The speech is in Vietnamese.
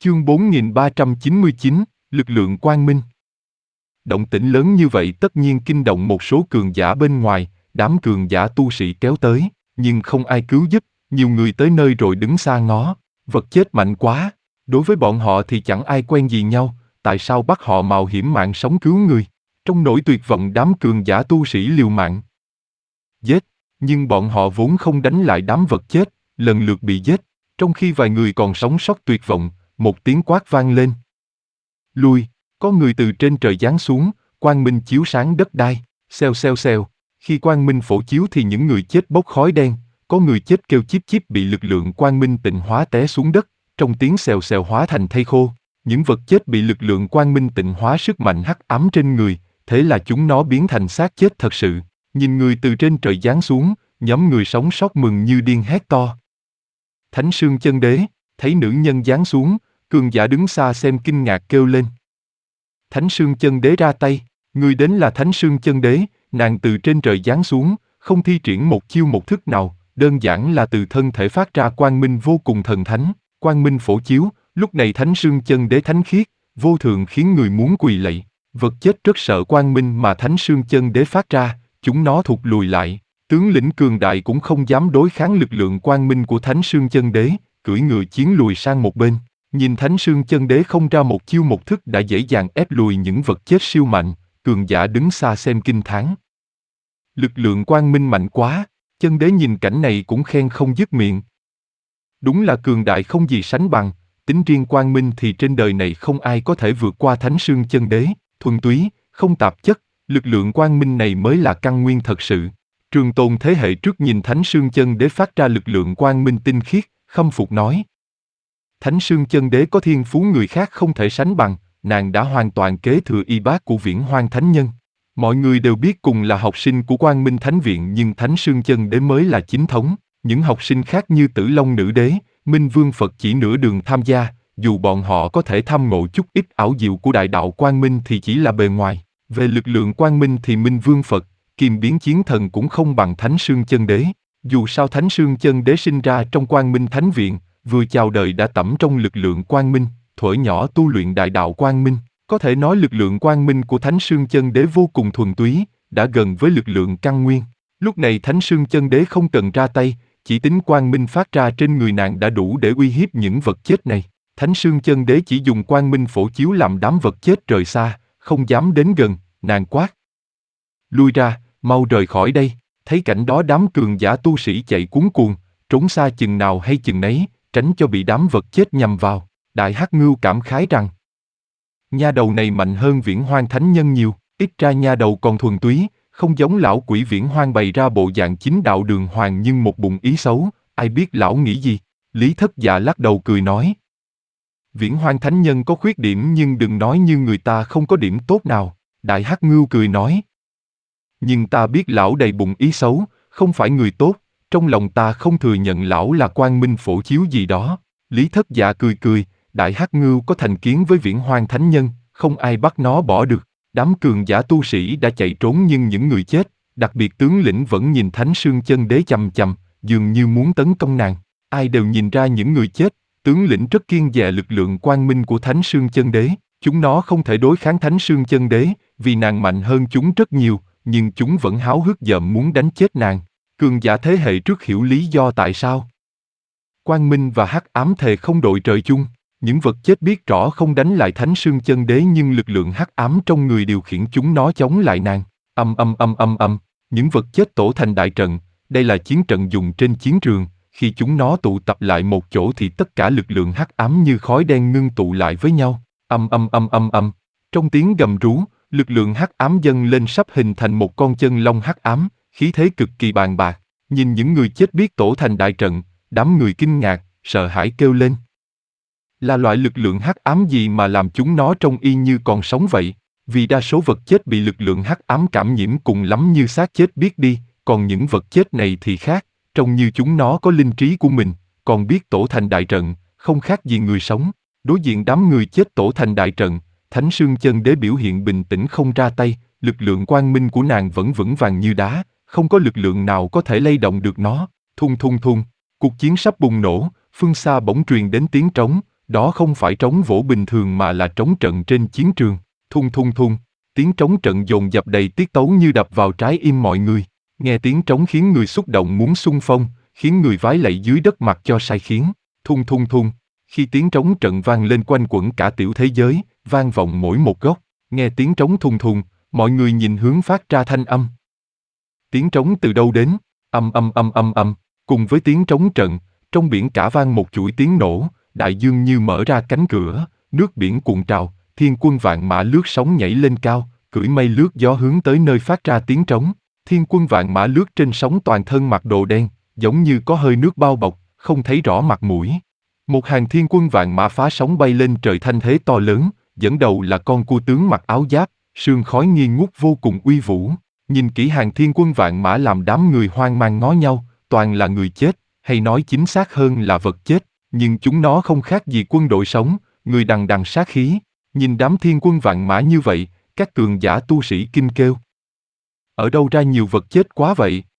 Chương 4399, Lực lượng quang minh. Động tĩnh lớn như vậy tất nhiên kinh động một số cường giả bên ngoài, đám cường giả tu sĩ kéo tới, nhưng không ai cứu giúp, nhiều người tới nơi rồi đứng xa ngó, vật chết mạnh quá, đối với bọn họ thì chẳng ai quen gì nhau, tại sao bắt họ mạo hiểm mạng sống cứu người? Trong nỗi tuyệt vọng đám cường giả tu sĩ liều mạng giết, nhưng bọn họ vốn không đánh lại đám vật chết, lần lượt bị giết, trong khi vài người còn sống sót tuyệt vọng, một tiếng quát vang lên. Lui, có người từ trên trời giáng xuống, quang minh chiếu sáng đất đai, xèo xèo xèo, khi quang minh phổ chiếu thì những người chết bốc khói đen, có người chết kêu chíp chíp bị lực lượng quang minh tịnh hóa té xuống đất, trong tiếng xèo xèo hóa thành thây khô, những vật chết bị lực lượng quang minh tịnh hóa sức mạnh hắc ám trên người, thế là chúng nó biến thành xác chết thật sự. Nhìn người từ trên trời giáng xuống, nhóm người sống sót mừng như điên hét to. Thánh Sương Chân Đế, thấy nữ nhân giáng xuống, cường giả đứng xa xem kinh ngạc kêu lên. Thánh Sương Chân Đế ra tay, người đến là Thánh Sương Chân Đế, nàng từ trên trời giáng xuống, không thi triển một chiêu một thức nào, đơn giản là từ thân thể phát ra quang minh vô cùng thần thánh, quang minh phổ chiếu, lúc này Thánh Sương Chân Đế thánh khiết, vô thường khiến người muốn quỳ lạy, vật chết rất sợ quang minh mà Thánh Sương Chân Đế phát ra, chúng nó thụt lùi lại, tướng lĩnh cường đại cũng không dám đối kháng lực lượng quang minh của Thánh Sương Chân Đế, cưỡi ngựa chiến lùi sang một bên. Nhìn Thánh Sương Chân Đế không ra một chiêu một thức đã dễ dàng ép lùi những vật chết siêu mạnh, cường giả đứng xa xem kinh thán. Lực lượng quang minh mạnh quá, Chân Đế nhìn cảnh này cũng khen không dứt miệng. Đúng là cường đại không gì sánh bằng, tính riêng quang minh thì trên đời này không ai có thể vượt qua Thánh Sương Chân Đế, thuần túy, không tạp chất, lực lượng quang minh này mới là căn nguyên thật sự. Trường Tồn thế hệ trước nhìn Thánh Sương Chân Đế phát ra lực lượng quang minh tinh khiết, khâm phục nói. Thánh Sương Chân Đế có thiên phú người khác không thể sánh bằng, nàng đã hoàn toàn kế thừa y bát của Viễn Hoang Thánh Nhân. Mọi người đều biết cùng là học sinh của Quang Minh Thánh Viện nhưng Thánh Sương Chân Đế mới là chính thống. Những học sinh khác như Tử Long Nữ Đế, Minh Vương Phật chỉ nửa đường tham gia, dù bọn họ có thể thăm ngộ chút ít ảo diệu của đại đạo Quang Minh thì chỉ là bề ngoài. Về lực lượng Quang Minh thì Minh Vương Phật, Kim Biến Chiến Thần cũng không bằng Thánh Sương Chân Đế. Dù sao Thánh Sương Chân Đế sinh ra trong Quang Minh Thánh Viện, vừa chào đời đã tẩm trong lực lượng quang minh, thuở nhỏ tu luyện đại đạo quang minh, có thể nói lực lượng quang minh của Thánh Sương Chân Đế vô cùng thuần túy, đã gần với lực lượng căn nguyên. Lúc này Thánh Sương Chân Đế không cần ra tay, chỉ tính quang minh phát ra trên người nàng đã đủ để uy hiếp những vật chết này. Thánh Sương Chân Đế chỉ dùng quang minh phổ chiếu làm đám vật chết rời xa, không dám đến gần, nàng quát. Lui ra, mau rời khỏi đây. Thấy cảnh đó đám cường giả tu sĩ chạy cuống cuồng, trốn xa chừng nào hay chừng nấy, tránh cho bị đám vật chết nhằm vào. Đại Hắc Ngưu cảm khái rằng, nha đầu này mạnh hơn Viễn Hoang Thánh Nhân nhiều, ít ra nha đầu còn thuần túy, không giống lão quỷ Viễn Hoang bày ra bộ dạng chính đạo đường hoàng nhưng một bụng ý xấu, ai biết lão nghĩ gì. Lý Thất Dạ lắc đầu cười nói, Viễn Hoang Thánh Nhân có khuyết điểm nhưng đừng nói như người ta không có điểm tốt nào. Đại Hắc Ngưu cười nói, nhưng ta biết lão đầy bụng ý xấu, không phải người tốt. Trong lòng ta không thừa nhận lão là quang minh phổ chiếu gì đó. Lý Thất Dạ cười cười, Đại Hắc Ngưu có thành kiến với Viễn Hoang Thánh Nhân, không ai bắt nó bỏ được. Đám cường giả tu sĩ đã chạy trốn nhưng những người chết, đặc biệt tướng lĩnh vẫn nhìn Thánh Sương Chân Đế chằm chằm, dường như muốn tấn công nàng. Ai đều nhìn ra những người chết, tướng lĩnh rất kiêng dè lực lượng quang minh của Thánh Sương Chân Đế. Chúng nó không thể đối kháng Thánh Sương Chân Đế, vì nàng mạnh hơn chúng rất nhiều, nhưng chúng vẫn háo hức dợm muốn đánh chết nàng. Cường giả thế hệ trước hiểu lý do tại sao. Quang minh và hắc ám thề không đội trời chung, những vật chết biết rõ không đánh lại Thánh Sương Chân Đế nhưng lực lượng hắc ám trong người điều khiển chúng nó chống lại nàng. Những vật chết tổ thành đại trận, đây là chiến trận dùng trên chiến trường, khi chúng nó tụ tập lại một chỗ thì tất cả lực lượng hắc ám như khói đen ngưng tụ lại với nhau. Trong tiếng gầm rú, lực lượng hắc ám dâng lên sắp hình thành một con chân long hắc ám, khí thế cực kỳ bàn bạc. Nhìn những người chết biết tổ thành đại trận, đám người kinh ngạc, sợ hãi kêu lên. Là loại lực lượng hắc ám gì mà làm chúng nó trông y như còn sống vậy? Vì đa số vật chết bị lực lượng hắc ám cảm nhiễm cùng lắm như xác chết biết đi, còn những vật chết này thì khác, trông như chúng nó có linh trí của mình, còn biết tổ thành đại trận, không khác gì người sống. Đối diện đám người chết tổ thành đại trận, Thánh Sương Chân Đế biểu hiện bình tĩnh không ra tay, lực lượng quang minh của nàng vẫn vững vàng như đá, không có lực lượng nào có thể lay động được nó. Thung thung thung, cuộc chiến sắp bùng nổ, phương xa bỗng truyền đến tiếng trống, Đó không phải trống vỗ bình thường mà là trống trận trên chiến trường. Thung thung thung, tiếng trống trận dồn dập đầy tiết tấu như đập vào trái tim mọi người. Nghe tiếng trống khiến người xúc động muốn xung phong, khiến người vái lạy dưới đất mặc cho sai khiến. Thung thung thung, khi tiếng trống trận vang lên quanh quẩn cả tiểu thế giới, vang vọng mỗi một góc. Nghe tiếng trống thùng thùng, mọi người nhìn hướng phát ra thanh âm. Tiếng trống từ đâu đến? Âm âm âm âm âm, cùng với tiếng trống trận, trong biển cả vang một chuỗi tiếng nổ, đại dương như mở ra cánh cửa, nước biển cuộn trào, thiên quân vạn mã lướt sóng nhảy lên cao, cưỡi mây lướt gió hướng tới nơi phát ra tiếng trống. Thiên quân vạn mã lướt trên sóng toàn thân mặc đồ đen, giống như có hơi nước bao bọc, không thấy rõ mặt mũi. Một hàng thiên quân vạn mã phá sóng bay lên trời thanh thế to lớn, dẫn đầu là con cua tướng mặc áo giáp, sương khói nghi ngút vô cùng uy vũ. Nhìn kỹ hàng thiên quân vạn mã làm đám người hoang mang ngó nhau, toàn là người chết, hay nói chính xác hơn là vật chết, nhưng chúng nó không khác gì quân đội sống, người đằng đằng sát khí. Nhìn đám thiên quân vạn mã như vậy, các cường giả tu sĩ kinh kêu. Ở đâu ra nhiều vật chết quá vậy?